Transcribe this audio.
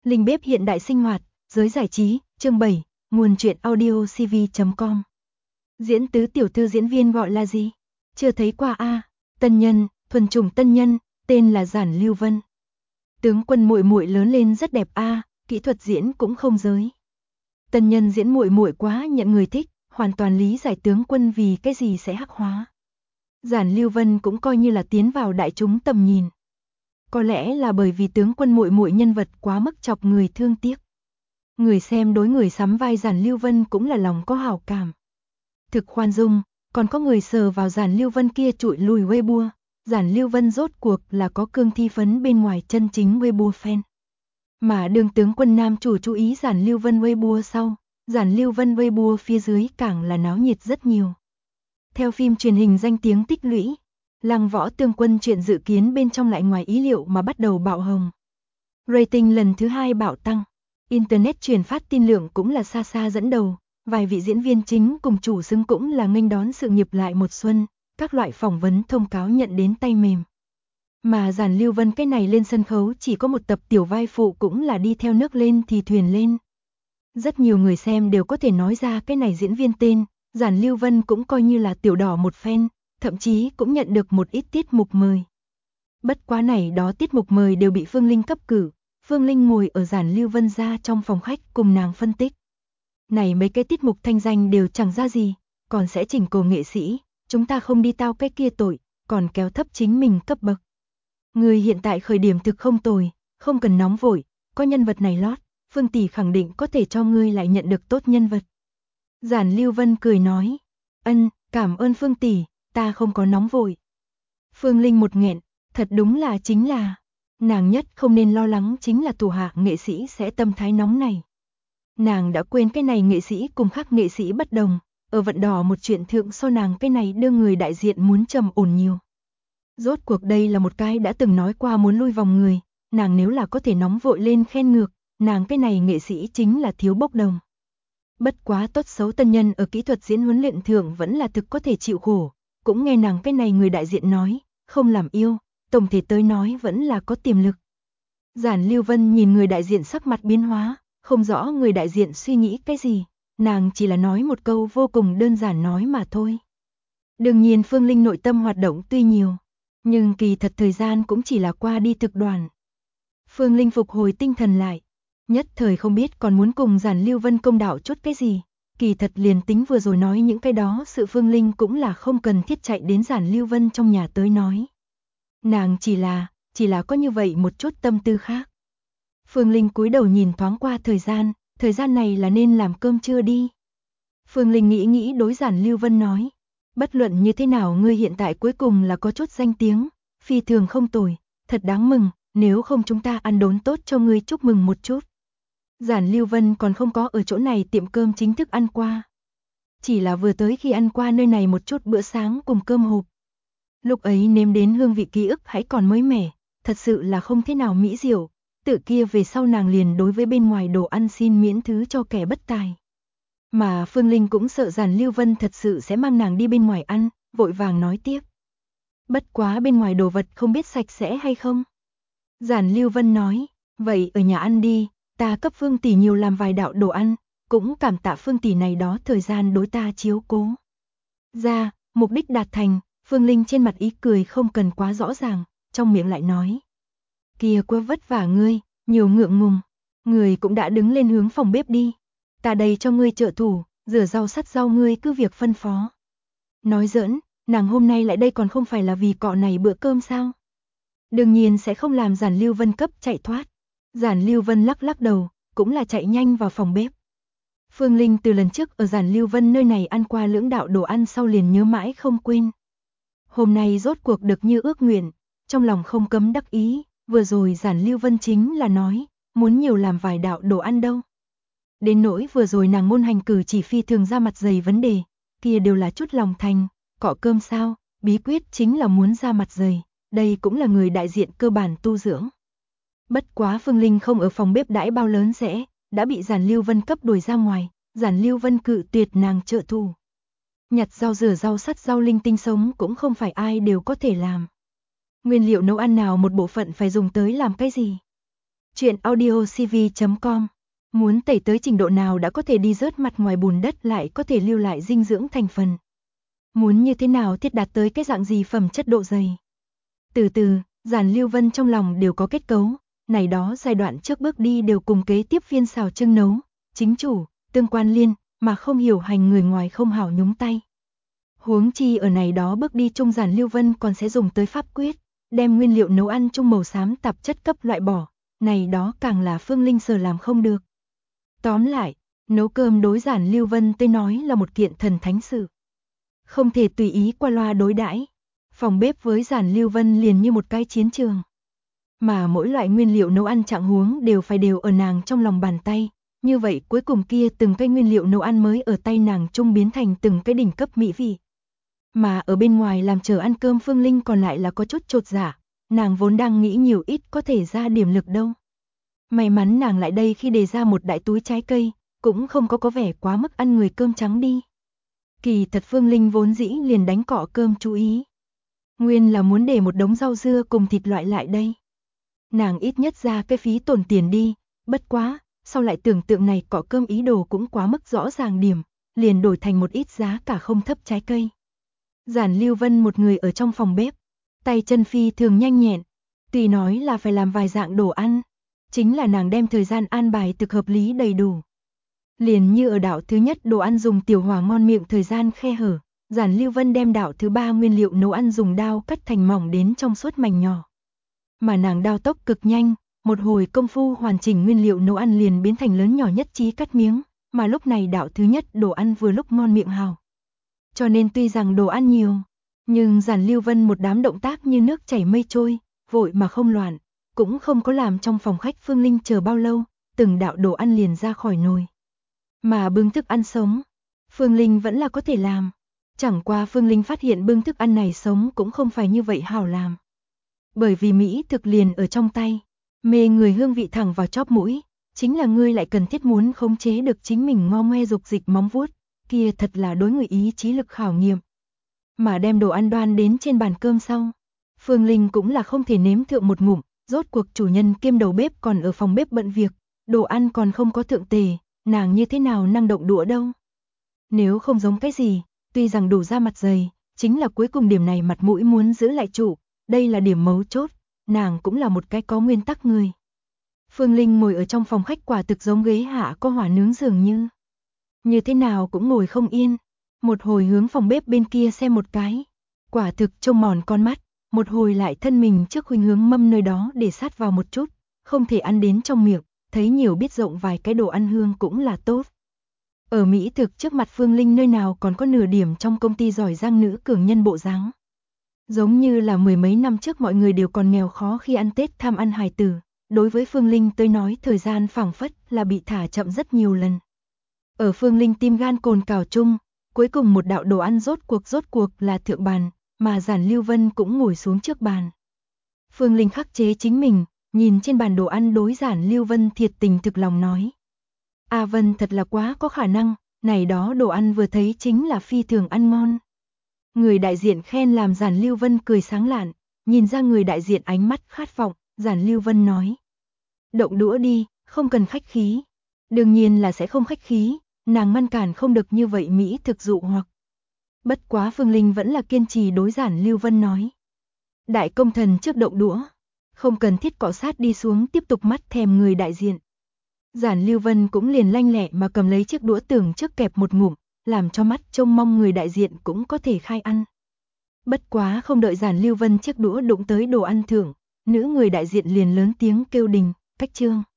Linh bếp hiện đại sinh hoạt, giới giải trí, chương 7, nguồn truyện audio cv.com. Diễn tứ tiểu thư diễn viên gọi là gì? Chưa thấy qua a. Tân nhân, thuần chủng tân nhân, tên là Giản Lưu Vân. Tướng quân muội muội lớn lên rất đẹp a, kỹ thuật diễn cũng không giới. Tân nhân diễn muội muội quá nhận người thích, hoàn toàn lý giải tướng quân vì cái gì sẽ hắc hóa. Giản Lưu Vân cũng coi như là tiến vào đại chúng tầm nhìn. Có lẽ là bởi vì tướng quân muội muội nhân vật quá mức chọc người thương tiếc. Người xem đối người sắm vai Giản Lưu Vân cũng là lòng có hảo cảm. Thực khoan dung, còn có người sờ vào Giản Lưu Vân kia trụi lùi Weibo. Giản Lưu Vân rốt cuộc là có cương thi phấn bên ngoài chân chính Weibo fan. Mà đường tướng quân nam chủ chú ý Giản Lưu Vân Weibo sau, Giản Lưu Vân Weibo phía dưới càng là náo nhiệt rất nhiều. Theo phim truyền hình danh tiếng tích lũy, Lăng Võ Tương Quân chuyện dự kiến bên trong lại ngoài ý liệu mà bắt đầu bạo hồng. Rating lần thứ 2 bạo tăng, Internet truyền phát tin lượng cũng là xa xa dẫn đầu, vài vị diễn viên chính cùng chủ xứng cũng là nghênh đón sự nghiệp lại một xuân, các loại phỏng vấn thông cáo nhận đến tay mềm. Mà Giản Lưu Vân cái này lên sân khấu chỉ có một tập tiểu vai phụ cũng là đi theo nước lên thì thuyền lên. Rất nhiều người xem đều có thể nói ra cái này diễn viên tên, Giản Lưu Vân cũng coi như là tiểu đỏ một fan, thậm chí cũng nhận được một ít tiết mục mời. Bất quá này đó tiết mục mời đều bị Phương Linh cấp cử, Phương Linh ngồi ở Giản Lưu Vân ra trong phòng khách cùng nàng phân tích. Này mấy cái tiết mục thanh danh đều chẳng ra gì, còn sẽ chỉnh cổ nghệ sĩ, chúng ta không đi tao cái kia tội, còn kéo thấp chính mình cấp bậc. Người hiện tại khởi điểm thực không tồi, không cần nóng vội, có nhân vật này lót, Phương tỷ khẳng định có thể cho ngươi lại nhận được tốt nhân vật. Giản Lưu Vân cười nói, cảm ơn Phương tỷ, ta không có nóng vội. Phương Linh một nghẹn, thật đúng là chính là, nàng nhất không nên lo lắng chính là thủ hạ nghệ sĩ sẽ tâm thái nóng này. Nàng đã quên cái này nghệ sĩ cùng khác nghệ sĩ bất đồng, ở vận đỏ một chuyện thượng so nàng cái này đưa người đại diện muốn trầm ổn nhiều. Rốt cuộc đây là một cái đã từng nói qua muốn lui vòng người, nàng nếu là có thể nóng vội lên khen ngược, nàng cái này nghệ sĩ chính là thiếu bốc đồng. Bất quá tốt xấu tân nhân ở kỹ thuật diễn huấn luyện thượng vẫn là thực có thể chịu khổ, cũng nghe nàng cái này người đại diện nói, không làm yêu, tổng thể tới nói vẫn là có tiềm lực. Giản Lưu Vân nhìn người đại diện sắc mặt biến hóa, không rõ người đại diện suy nghĩ cái gì, nàng chỉ là nói một câu vô cùng đơn giản nói mà thôi. Đương nhiên Phương Linh nội tâm hoạt động tuy nhiều, nhưng kỳ thật thời gian cũng chỉ là qua đi thực đoàn. Phương Linh phục hồi tinh thần lại, nhất thời không biết còn muốn cùng Giản Lưu Vân công đạo chút cái gì, kỳ thật liền tính vừa rồi nói những cái đó sự Phương Linh cũng là không cần thiết chạy đến Giản Lưu Vân trong nhà tới nói. Nàng chỉ là có như vậy một chút tâm tư khác. Phương Linh cúi đầu nhìn thoáng qua thời gian này là nên làm cơm trưa đi. Phương Linh nghĩ đối Giản Lưu Vân nói, bất luận như thế nào ngươi hiện tại cuối cùng là có chút danh tiếng, phi thường không tồi, thật đáng mừng, nếu không chúng ta ăn đốn tốt cho ngươi chúc mừng một chút. Giản Lưu Vân còn không có ở chỗ này tiệm cơm chính thức ăn qua. Chỉ là vừa tới khi ăn qua nơi này một chút bữa sáng cùng cơm hộp. Lúc ấy nếm đến hương vị ký ức hãy còn mới mẻ, thật sự là không thế nào mỹ diệu, tự kia về sau nàng liền đối với bên ngoài đồ ăn xin miễn thứ cho kẻ bất tài. Mà Phương Linh cũng sợ Giản Lưu Vân thật sự sẽ mang nàng đi bên ngoài ăn, vội vàng nói tiếp. Bất quá bên ngoài đồ vật không biết sạch sẽ hay không. Giản Lưu Vân nói, vậy ở nhà ăn đi, ta cấp Phương tỷ nhiều làm vài đạo đồ ăn, cũng cảm tạ Phương tỷ này đó thời gian đối ta chiếu cố. Ra, mục đích đạt thành, Phương Linh trên mặt ý cười không cần quá rõ ràng, trong miệng lại nói. Kia quá vất vả ngươi, nhiều ngượng ngùng, người cũng đã đứng lên hướng phòng bếp đi. Ta đây cho ngươi trợ thủ, rửa rau sắt rau ngươi cứ việc phân phó. Nói giỡn, nàng hôm nay lại đây còn không phải là vì cọ này bữa cơm sao? Đương nhiên sẽ không làm Giản Lưu Vân cấp chạy thoát. Giản Lưu Vân lắc đầu, cũng là chạy nhanh vào phòng bếp. Phương Linh từ lần trước ở Giản Lưu Vân nơi này ăn qua lưỡng đạo đồ ăn sau liền nhớ mãi không quên. Hôm nay rốt cuộc được như ước nguyện, trong lòng không cấm đắc ý, vừa rồi Giản Lưu Vân chính là nói, muốn nhiều làm vài đạo đồ ăn đâu. Đến nỗi vừa rồi nàng ngôn hành cử chỉ phi thường ra mặt dày vấn đề, kia đều là chút lòng thành, cọ cơm sao, bí quyết chính là muốn ra mặt dày, đây cũng là người đại diện cơ bản tu dưỡng. Bất quá Phương Linh không ở phòng bếp đãi bao lớn rẽ, đã bị Giản Lưu Vân cấp đuổi ra ngoài, Giản Lưu Vân cự tuyệt nàng trợ thủ. Nhặt rau rửa rau sắt rau linh tinh sống cũng không phải ai đều có thể làm. Nguyên liệu nấu ăn nào một bộ phận phải dùng tới làm cái gì? Chuyện audio CV.com. Muốn tẩy tới trình độ nào đã có thể đi rớt mặt ngoài bùn đất lại có thể lưu lại dinh dưỡng thành phần. Muốn như thế nào thiết đạt tới cái dạng gì phẩm chất độ dày. Từ từ, Giản Lưu Vân trong lòng đều có kết cấu, này đó giai đoạn trước bước đi đều cùng kế tiếp phiên xào trưng nấu, chính chủ, tương quan liên, mà không hiểu hành người ngoài không hảo nhúng tay. Huống chi ở này đó bước đi chung Giản Lưu Vân còn sẽ dùng tới pháp quyết, đem nguyên liệu nấu ăn chung màu xám tạp chất cấp loại bỏ, này đó càng là Phương Linh sở làm không được. Tóm lại, nấu cơm đối Giản Lưu Vân tới nói là một kiện thần thánh sự. Không thể tùy ý qua loa đối đãi. Phòng bếp với Giản Lưu Vân liền như một cái chiến trường. Mà mỗi loại nguyên liệu nấu ăn trạng huống đều phải đều ở nàng trong lòng bàn tay, như vậy cuối cùng kia từng cái nguyên liệu nấu ăn mới ở tay nàng chung biến thành từng cái đỉnh cấp mỹ vị. Mà ở bên ngoài làm chờ ăn cơm Phương Linh còn lại là có chút chột dạ, nàng vốn đang nghĩ nhiều ít có thể ra điểm lực đâu. May mắn nàng lại đây khi đề ra một đại túi trái cây, cũng không có vẻ quá mức ăn người cơm trắng đi. Kỳ thật Phương Linh vốn dĩ liền đánh cọ cơm chú ý. Nguyên là muốn để một đống rau dưa cùng thịt loại lại đây. Nàng ít nhất ra cái phí tổn tiền đi, bất quá, sau lại tưởng tượng này cọ cơm ý đồ cũng quá mức rõ ràng điểm, liền đổi thành một ít giá cả không thấp trái cây. Giản Lưu Vân một người ở trong phòng bếp, tay chân phi thường nhanh nhẹn, tùy nói là phải làm vài dạng đồ ăn, chính là nàng đem thời gian an bài thực hợp lý đầy đủ. Liền như ở đạo thứ nhất đồ ăn dùng tiểu hỏa ngon miệng thời gian khe hở, Giản Lưu Vân đem đạo thứ ba nguyên liệu nấu ăn dùng đao cắt thành mỏng đến trong suốt mảnh nhỏ. Mà nàng đao tốc cực nhanh, một hồi công phu hoàn chỉnh nguyên liệu nấu ăn liền biến thành lớn nhỏ nhất trí cắt miếng, mà lúc này đạo thứ nhất đồ ăn vừa lúc ngon miệng hào. Cho nên tuy rằng đồ ăn nhiều, nhưng Giản Lưu Vân một đám động tác như nước chảy mây trôi, vội mà không loạn, cũng không có làm trong phòng khách Phương Linh chờ bao lâu, từng đạo đồ ăn liền ra khỏi nồi. Mà bưng thức ăn sống, Phương Linh vẫn là có thể làm. Chẳng qua Phương Linh phát hiện bưng thức ăn này sống cũng không phải như vậy hảo làm. Bởi vì mỹ thực liền ở trong tay, mê người hương vị thẳng vào chóp mũi, chính là ngươi lại cần thiết muốn khống chế được chính mình ngo ngoe dục dịch móng vuốt, kia thật là đối người ý chí lực khảo nghiệm. Mà đem đồ ăn đoan đến trên bàn cơm sau, Phương Linh cũng là không thể nếm thượng một ngụm, rốt cuộc chủ nhân kiêm đầu bếp còn ở phòng bếp bận việc, đồ ăn còn không có thượng tề, nàng như thế nào năng động đũa đâu. Nếu không giống cái gì, tuy rằng đủ ra mặt dày, chính là cuối cùng điểm này mặt mũi muốn giữ lại chủ, đây là điểm mấu chốt, nàng cũng là một cái có nguyên tắc người. Phương Linh ngồi ở trong phòng khách quả thực giống ghế hạ có hỏa nướng dường như thế nào cũng ngồi không yên, một hồi hướng phòng bếp bên kia xem một cái, quả thực trông mòn con mắt, một hồi lại thân mình trước khuynh hướng mâm nơi đó để sát vào một chút, không thể ăn đến trong miệng, thấy nhiều biết rộng vài cái đồ ăn hương cũng là tốt. Ở mỹ thực trước mặt Phương Linh nơi nào còn có nửa điểm trong công ty giỏi giang nữ cường nhân bộ dáng. Giống như là mười mấy năm trước mọi người đều còn nghèo khó khi ăn Tết tham ăn hài tử, đối với Phương Linh tới nói thời gian phảng phất là bị thả chậm rất nhiều lần. Ở Phương Linh tim gan cồn cào chung, cuối cùng một đạo đồ ăn rốt cuộc là thượng bàn, mà Giản Lưu Vân cũng ngồi xuống trước bàn. Phương Linh khắc chế chính mình, nhìn trên bàn đồ ăn đối Giản Lưu Vân thiệt tình thực lòng nói. A Vân thật là quá có khả năng, này đó đồ ăn vừa thấy chính là phi thường ăn ngon. Người đại diện khen làm Giản Lưu Vân cười sáng lạn, nhìn ra người đại diện ánh mắt khát vọng, Giản Lưu Vân nói. Động đũa đi, không cần khách khí. Đương nhiên là sẽ không khách khí, nàng ngăn cản không được như vậy mỹ thực dụ hoặc. Bất quá Phương Linh vẫn là kiên trì đối Giản Lưu Vân nói. Đại công thần trước động đũa, không cần thiết cọ sát đi xuống tiếp tục mắt thèm người đại diện. Giản Lưu Vân cũng liền lanh lẹ mà cầm lấy chiếc đũa tưởng trước kẹp một ngụm, làm cho mắt trông mong người đại diện cũng có thể khai ăn. Bất quá không đợi Giản Lưu Vân chiếc đũa đụng tới đồ ăn thưởng, nữ người đại diện liền lớn tiếng kêu đình, cách chương.